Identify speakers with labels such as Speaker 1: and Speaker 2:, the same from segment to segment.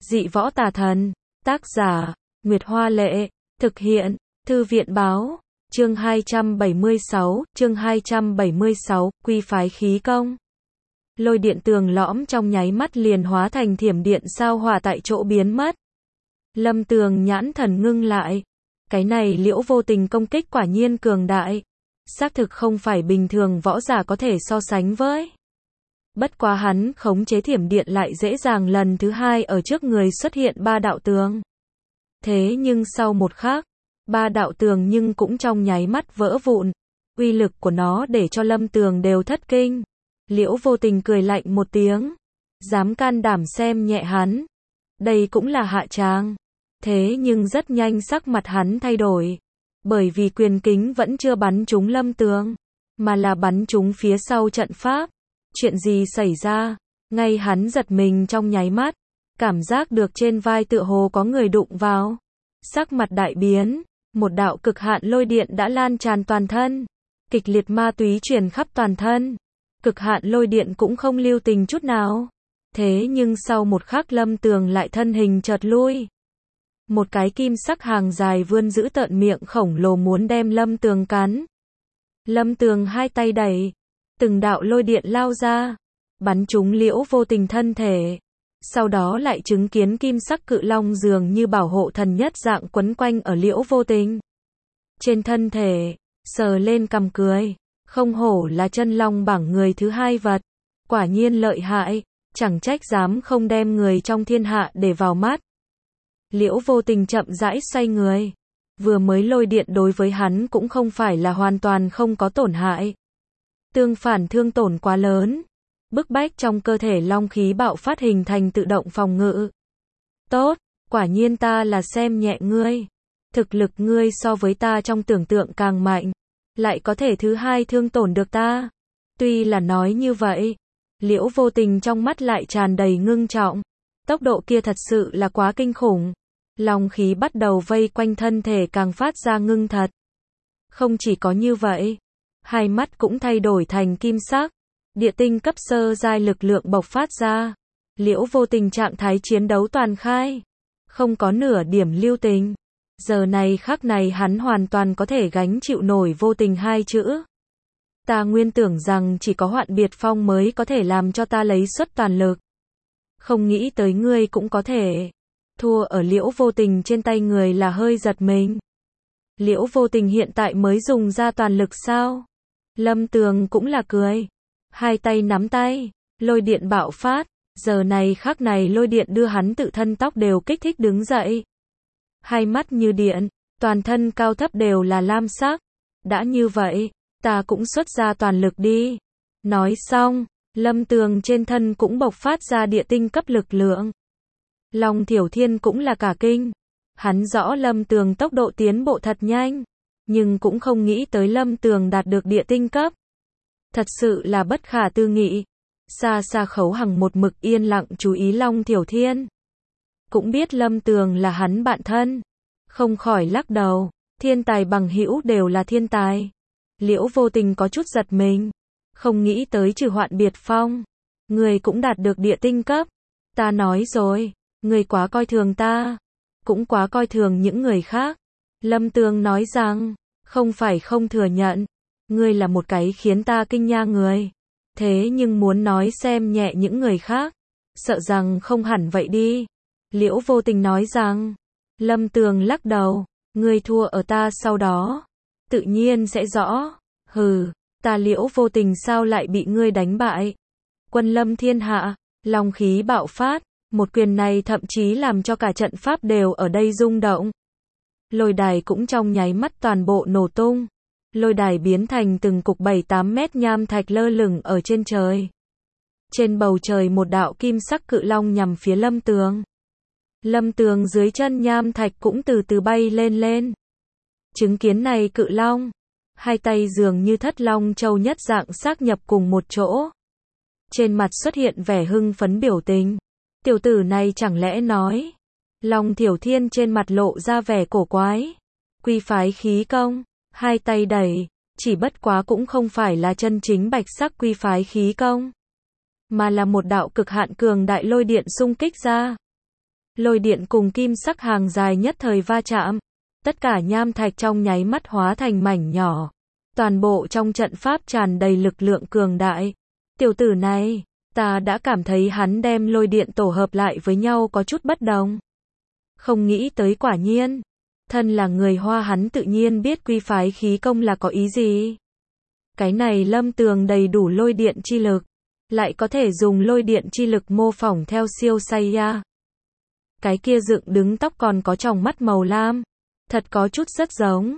Speaker 1: Dị võ tà thần. Tác giả, Nguyệt Hoa Lệ. Thực hiện, Thư viện Báo. Chương 276, Quy phái khí công. Lôi điện tường lõm trong nháy mắt liền hóa thành thiểm điện sao hỏa tại chỗ biến mất. Lâm Tường nhãn thần ngưng lại. Cái này Liễu Vô Tình công kích quả nhiên cường đại. Xác thực không phải bình thường võ giả có thể so sánh với. Bất quá hắn khống chế thiểm điện lại dễ dàng lần thứ hai ở trước người xuất hiện ba đạo tường. Thế nhưng sau một khắc, ba đạo tường nhưng cũng trong nháy mắt vỡ vụn. Uy lực của nó để cho Lâm Tường đều thất kinh. Liễu Vô Tình cười lạnh một tiếng. Dám can đảm xem nhẹ hắn. Đây cũng là hạ tràng. Thế nhưng rất nhanh sắc mặt hắn thay đổi. Bởi vì quyền kính vẫn chưa bắn trúng Lâm Tường, mà là bắn trúng phía sau trận pháp. Chuyện gì xảy ra? Ngay hắn giật mình trong nháy mắt. Cảm giác được trên vai tựa hồ có người đụng vào. Sắc mặt đại biến. Một đạo cực hạn lôi điện đã lan tràn toàn thân. Kịch liệt ma túy truyền khắp toàn thân. Cực hạn lôi điện cũng không lưu tình chút nào. Thế nhưng sau một khắc Lâm Tường lại thân hình chợt lui. Một cái kim sắc hàng dài vươn giữ tợn miệng khổng lồ muốn đem Lâm Tường cắn. Lâm Tường hai tay đẩy. Từng đạo lôi điện lao ra. Bắn trúng Liễu Vô Tình thân thể. Sau đó lại chứng kiến kim sắc cự long dường như bảo hộ thần nhất dạng quấn quanh ở Liễu Vô Tình. Trên thân thể, sờ lên cằm cười. Không hổ là chân long bảng người thứ hai vật. Quả nhiên lợi hại. Chẳng trách dám không đem người trong thiên hạ để vào mắt. Liễu Vô Tình chậm rãi xoay người. Vừa mới lôi điện đối với hắn cũng không phải là hoàn toàn không có tổn hại. Tương phản thương tổn quá lớn. Bức bách trong cơ thể long khí bạo phát hình thành tự động phòng ngự. Tốt, quả nhiên ta là xem nhẹ ngươi. Thực lực ngươi so với ta trong tưởng tượng càng mạnh. Lại có thể thứ hai thương tổn được ta. Tuy là nói như vậy, Liễu Vô Tình trong mắt lại tràn đầy ngưng trọng. Tốc độ kia thật sự là quá kinh khủng. Long khí bắt đầu vây quanh thân thể càng phát ra ngưng thật. Không chỉ có như vậy, hai mắt cũng thay đổi thành kim sắc. Địa tinh cấp sơ giai lực lượng bộc phát ra. Liễu Vô Tình trạng thái chiến đấu toàn khai. Không có nửa điểm lưu tình. Giờ này khắc này hắn hoàn toàn có thể gánh chịu nổi vô tình hai chữ. Ta nguyên tưởng rằng chỉ có Hoạn Biệt Phong mới có thể làm cho ta lấy suất toàn lực. Không nghĩ tới ngươi cũng có thể. Thua ở Liễu Vô Tình trên tay người là hơi giật mình. Liễu Vô Tình hiện tại mới dùng ra toàn lực sao? Lâm Tường cũng là cười. Hai tay nắm tay, lôi điện bạo phát. Giờ này khắc này lôi điện đưa hắn tự thân tóc đều kích thích đứng dậy. Hai mắt như điện, toàn thân cao thấp đều là lam sắc. Đã như vậy, ta cũng xuất ra toàn lực đi. Nói xong, Lâm Tường trên thân cũng bộc phát ra địa tinh cấp lực lượng. Long Thiểu Thiên cũng là cả kinh. Hắn rõ Lâm Tường tốc độ tiến bộ thật nhanh, nhưng cũng không nghĩ tới Lâm Tường đạt được địa tinh cấp. Thật sự là bất khả tư nghị. Xa xa Khấu Hằng một mực yên lặng chú ý Long Thiểu Thiên. Cũng biết Lâm Tường là hắn bạn thân. Không khỏi lắc đầu. Thiên tài bằng hữu đều là thiên tài. Liễu Vô Tình có chút giật mình. Không nghĩ tới trừ Hoạn Biệt Phong, người cũng đạt được địa tinh cấp. Ta nói rồi, người quá coi thường ta. Cũng quá coi thường những người khác. Lâm Tường nói rằng, không phải không thừa nhận. Ngươi là một cái khiến ta kinh nha người. Thế nhưng muốn nói xem nhẹ những người khác, sợ rằng không hẳn vậy đi. Liễu Vô Tình nói rằng, Lâm Tường lắc đầu, ngươi thua ở ta sau đó. Tự nhiên sẽ rõ. Hừ, ta Liễu Vô Tình sao lại bị ngươi đánh bại. Quân lâm thiên hạ, long khí bạo phát. Một quyền này thậm chí làm cho cả trận pháp đều ở đây rung động. Lôi đài cũng trong nháy mắt toàn bộ nổ tung. Lôi đài biến thành từng cục 7-8 mét nham thạch lơ lửng ở trên trời. Trên bầu trời một đạo kim sắc cự long nhằm phía Lâm Tường. Lâm Tường dưới chân nham thạch cũng từ từ bay lên lên. Chứng kiến này cự long, hai tay dường như thất long châu nhất dạng xác nhập cùng một chỗ. Trên mặt xuất hiện vẻ hưng phấn biểu tình. Tiểu tử này chẳng lẽ nói. Long Thiểu Thiên trên mặt lộ ra vẻ cổ quái. Quy phái khí công, hai tay đẩy, chỉ bất quá cũng không phải là chân chính bạch sắc quy phái khí công, mà là một đạo cực hạn cường đại lôi điện xung kích ra. Lôi điện cùng kim sắc hàng dài nhất thời va chạm. Tất cả nham thạch trong nháy mắt hóa thành mảnh nhỏ. Toàn bộ trong trận pháp tràn đầy lực lượng cường đại. Tiểu tử này, ta đã cảm thấy hắn đem lôi điện tổ hợp lại với nhau có chút bất đồng. Không nghĩ tới quả nhiên. Thân là người Hoa hắn tự nhiên biết quy phái khí công là có ý gì. Cái này Lâm Tường đầy đủ lôi điện chi lực. Lại có thể dùng lôi điện chi lực mô phỏng theo siêu Saiya. Cái kia dựng đứng tóc còn có tròng mắt màu lam. Thật có chút rất giống.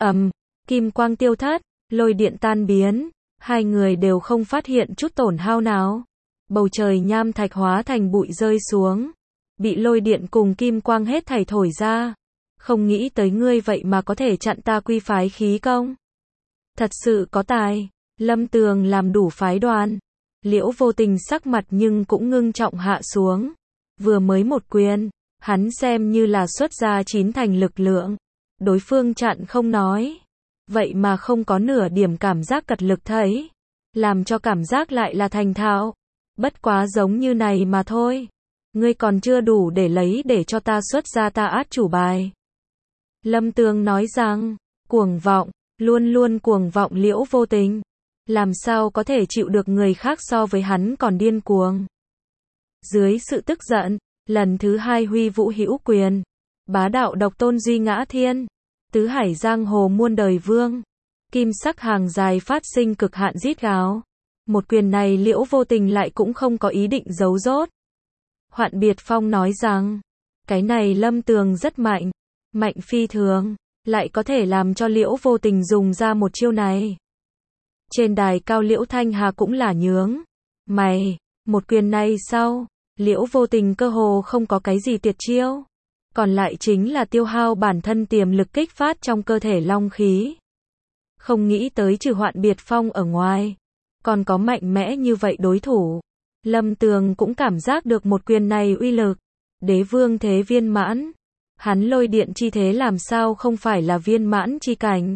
Speaker 1: Kim quang tiêu thất, lôi điện tan biến. Hai người đều không phát hiện chút tổn hao nào. Bầu trời nham thạch hóa thành bụi rơi xuống. Bị lôi điện cùng kim quang hết thảy thổi ra. Không nghĩ tới ngươi vậy mà có thể chặn ta quy phái khí công. Thật sự có tài. Lâm Tường làm đủ phái đoàn. Liễu Vô Tình sắc mặt nhưng cũng ngưng trọng hạ xuống. Vừa mới một quyền, hắn xem như là xuất ra 9 thành lực lượng. Đối phương chặn không nói. Vậy mà không có nửa điểm cảm giác cật lực thấy. Làm cho cảm giác lại là thành thạo. Bất quá giống như này mà thôi. Ngươi còn chưa đủ để lấy để cho ta xuất ra ta át chủ bài. Lâm Tường nói rằng, cuồng vọng, luôn luôn cuồng vọng Liễu Vô Tình. Làm sao có thể chịu được người khác so với hắn còn điên cuồng. Dưới sự tức giận, lần thứ 2 huy vũ hữu quyền. Bá đạo độc tôn duy ngã thiên. Tứ hải giang hồ muôn đời vương. Kim sắc hàng dài phát sinh cực hạn rít gào. Một quyền này Liễu Vô Tình lại cũng không có ý định giấu giốt. Hoạn Biệt Phong nói rằng, cái này Lâm Tường rất mạnh. Mạnh phi thường, lại có thể làm cho Liễu Vô Tình dùng ra một chiêu này. Trên đài cao Liễu Thanh Hà cũng là nhướng mày, một quyền này sau, Liễu Vô Tình cơ hồ không có cái gì tuyệt chiêu, còn lại chính là tiêu hao bản thân tiềm lực kích phát trong cơ thể long khí. Không nghĩ tới trừ Hoạn Biệt Phong ở ngoài, còn có mạnh mẽ như vậy đối thủ. Lâm Tường cũng cảm giác được một quyền này uy lực. Đế vương thế viên mãn. Hắn lôi điện chi thế làm sao không phải là viên mãn chi cảnh.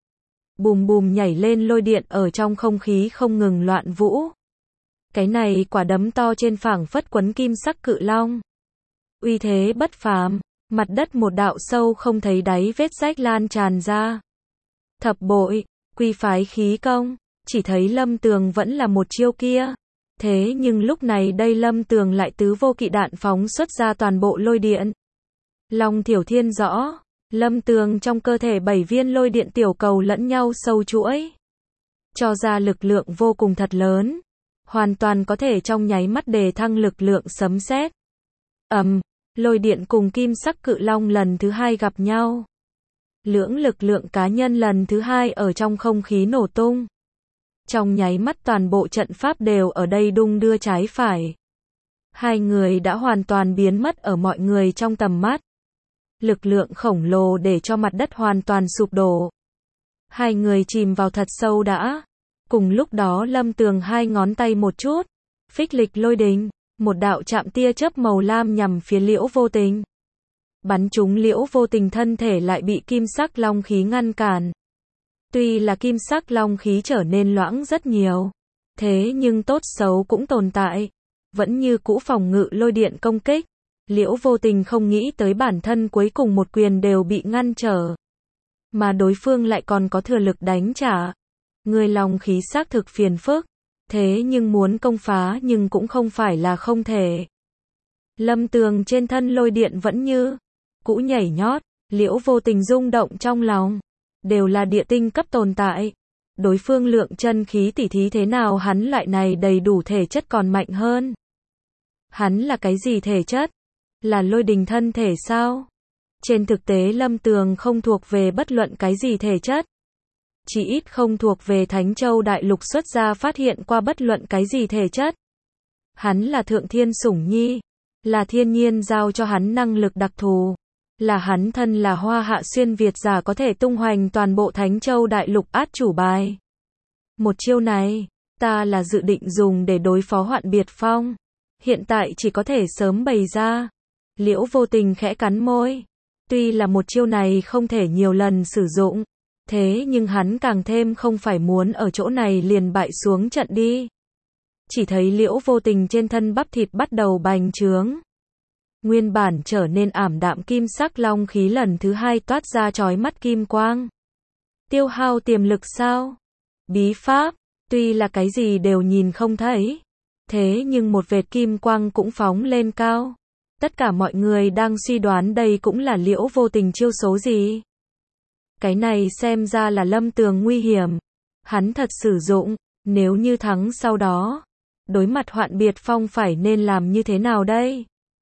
Speaker 1: Bùm bùm nhảy lên lôi điện ở trong không khí không ngừng loạn vũ. Cái này quả đấm to trên phảng phất quấn kim sắc cự long. Uy thế bất phàm, mặt đất một đạo sâu không thấy đáy vết rách lan tràn ra. Thập bội, quy phái khí công, chỉ thấy Lâm Tường vẫn là một chiêu kia. Thế nhưng lúc này đây Lâm Tường lại tứ vô kỵ đạn phóng xuất ra toàn bộ lôi điện. Long Thiểu Thiên rõ, Lâm Tường trong cơ thể 7 viên lôi điện tiểu cầu lẫn nhau sâu chuỗi. Cho ra lực lượng vô cùng thật lớn. Hoàn toàn có thể trong nháy mắt đề thăng lực lượng sấm sét. Lôi điện cùng kim sắc cự long lần thứ 2 gặp nhau. Lưỡng lực lượng cá nhân lần thứ 2 ở trong không khí nổ tung. Trong nháy mắt toàn bộ trận pháp đều ở đây đung đưa trái phải. Hai người đã hoàn toàn biến mất ở mọi người trong tầm mắt. Lực lượng khổng lồ để cho mặt đất hoàn toàn sụp đổ. Hai người chìm vào thật sâu đã. Cùng lúc đó Lâm Tường hai ngón tay một chút. Phích lịch lôi đình. Một đạo chạm tia chớp màu lam nhằm phía Liễu Vô Tình. Bắn trúng Liễu Vô Tình thân thể lại bị kim sắc long khí ngăn cản. Tuy là kim sắc long khí trở nên loãng rất nhiều. Thế nhưng tốt xấu cũng tồn tại. Vẫn như cũ phòng ngự lôi điện công kích. Liễu Vô Tình không nghĩ tới bản thân cuối cùng một quyền đều bị ngăn trở. Mà đối phương lại còn có thừa lực đánh trả. Người long khí xác thực phiền phức. Thế nhưng muốn công phá nhưng cũng không phải là không thể. Lâm Tường trên thân lôi điện vẫn như cũ nhảy nhót. Liễu Vô Tình rung động trong lòng. Đều là địa tinh cấp tồn tại. Đối phương lượng chân khí tỉ thí thế nào hắn loại này đầy đủ thể chất còn mạnh hơn. Hắn là cái gì thể chất? Là lôi đình thân thể sao? Trên thực tế Lâm Tường không thuộc về bất luận cái gì thể chất. Chỉ ít không thuộc về Thánh Châu Đại Lục xuất ra phát hiện qua bất luận cái gì thể chất. Hắn là thượng thiên sủng nhi. Là thiên nhiên giao cho hắn năng lực đặc thù. Là hắn thân là Hoa Hạ xuyên Việt giả có thể tung hoành toàn bộ Thánh Châu Đại Lục át chủ bài. Một chiêu này, ta là dự định dùng để đối phó Hoạn Biệt Phong. Hiện tại chỉ có thể sớm bày ra. Liễu Vô Tình khẽ cắn môi. Tuy là một chiêu này không thể nhiều lần sử dụng. Thế nhưng hắn càng thêm không phải muốn ở chỗ này liền bại xuống trận đi. Chỉ thấy Liễu Vô Tình trên thân bắp thịt bắt đầu bành trướng. Nguyên bản trở nên ảm đạm kim sắc long khí lần thứ hai toát ra chói mắt kim quang. Tiêu hao tiềm lực sao? Bí pháp, tuy là cái gì đều nhìn không thấy. Thế nhưng một vệt kim quang cũng phóng lên cao. Tất cả mọi người đang suy đoán đây cũng là Liễu Vô Tình chiêu số gì. Cái này xem ra là Lâm Tường nguy hiểm. Hắn thật sử dụng, nếu như thắng sau đó. Đối mặt Hoạn Biệt Phong phải nên làm như thế nào đây?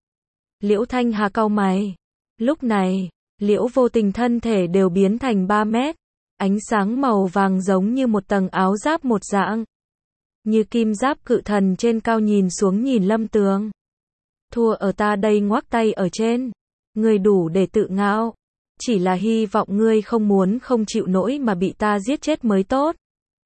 Speaker 1: Liễu Thanh Hà cau mày. Lúc này, Liễu Vô Tình thân thể đều biến thành 3 mét. Ánh sáng màu vàng giống như một tầng áo giáp một dạng. Như kim giáp cự thần trên cao nhìn xuống nhìn Lâm Tường. Thua ở ta đây ngoắc tay ở trên. Ngươi đủ để tự ngạo. Chỉ là hy vọng ngươi không muốn không chịu nổi mà bị ta giết chết mới tốt.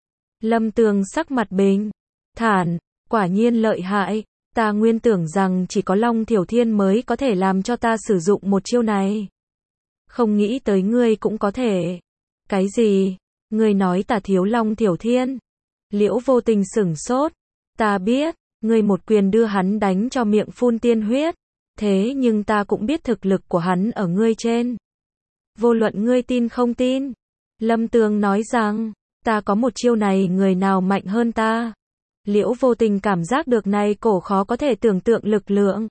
Speaker 1: Lâm Tường sắc mặt bình thản, quả nhiên lợi hại. Ta nguyên tưởng rằng chỉ có Long Thiểu Thiên mới có thể làm cho ta sử dụng một chiêu này. Không nghĩ tới ngươi cũng có thể. Cái gì? Ngươi nói ta thiếu Long Thiểu Thiên? Liễu Vô Tình sửng sốt. Ta biết, ngươi một quyền đưa hắn đánh cho miệng phun tiên huyết. Thế nhưng ta cũng biết thực lực của hắn ở ngươi trên. Vô luận ngươi tin không tin. Lâm Tường nói rằng, ta có một chiêu này người nào mạnh hơn ta. Liễu Vô Tình cảm giác được này cổ khó có thể tưởng tượng lực lượng.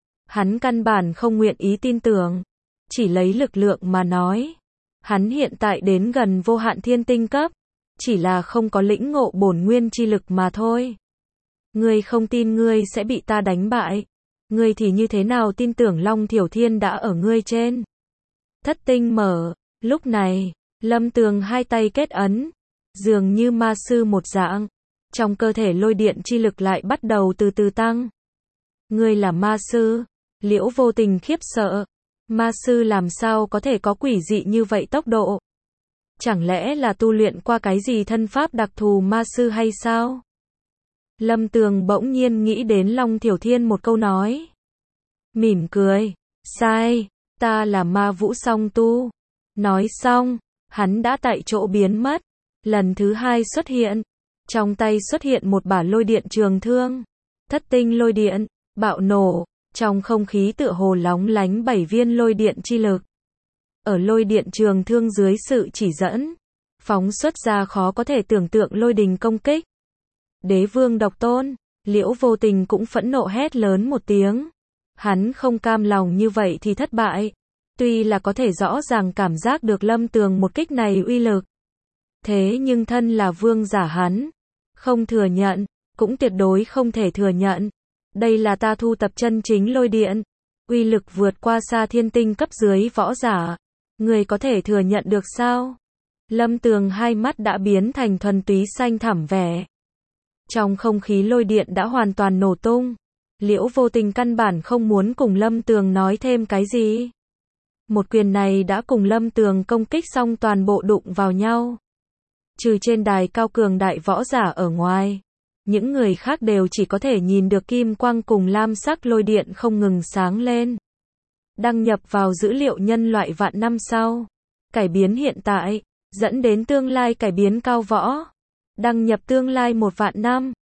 Speaker 1: Hắn căn bản không nguyện ý tin tưởng. Chỉ lấy lực lượng mà nói. Hắn hiện tại đến gần vô hạn thiên tinh cấp. Chỉ là không có lĩnh ngộ bổn nguyên chi lực mà thôi. Ngươi không tin ngươi sẽ bị ta đánh bại. Ngươi thì như thế nào tin tưởng Long Thiểu Thiên đã ở ngươi trên. Thất tinh mở. Lúc này, Lâm Tường hai tay kết ấn. Dường như ma sư một dạng. Trong cơ thể lôi điện chi lực lại bắt đầu từ từ tăng. Ngươi là ma sư. Liễu Vô Tình khiếp sợ. Ma sư làm sao có thể có quỷ dị như vậy tốc độ? Chẳng lẽ là tu luyện qua cái gì thân pháp đặc thù ma sư hay sao? Lâm Tường bỗng nhiên nghĩ đến Long Thiểu Thiên một câu nói. Mỉm cười. Sai, ta là ma vũ song tu. Nói xong, hắn đã tại chỗ biến mất. Lần thứ hai xuất hiện. Trong tay xuất hiện một bả lôi điện trường thương. Thất tinh lôi điện, bạo nổ. Trong không khí tựa hồ lóng lánh 7 viên lôi điện chi lực. Ở lôi điện trường thương dưới sự chỉ dẫn, phóng xuất ra khó có thể tưởng tượng lôi đình công kích. Đế vương độc tôn, Liễu Vô Tình cũng phẫn nộ hét lớn một tiếng. Hắn không cam lòng như vậy thì thất bại. Tuy là có thể rõ ràng cảm giác được Lâm Tường một kích này uy lực. Thế nhưng thân là vương giả hắn. Không thừa nhận, cũng tuyệt đối không thể thừa nhận. Đây là ta thu tập chân chính lôi điện. Uy lực vượt qua xa thiên tinh cấp dưới võ giả. Người có thể thừa nhận được sao? Lâm Tường hai mắt đã biến thành thuần túy xanh thẳm vẻ. Trong không khí lôi điện đã hoàn toàn nổ tung. Liễu Vô Tình căn bản không muốn cùng Lâm Tường nói thêm cái gì. Một quyền này đã cùng Lâm Tường công kích xong toàn bộ đụng vào nhau. Trừ trên đài cao cường đại võ giả ở ngoài. Những người khác đều chỉ có thể nhìn được kim quang cùng lam sắc lôi điện không ngừng sáng lên. Đăng nhập vào dữ liệu nhân loại vạn năm sau. Cải biến hiện tại, dẫn đến tương lai cải biến cao võ. Đăng nhập tương lai 1 vạn năm.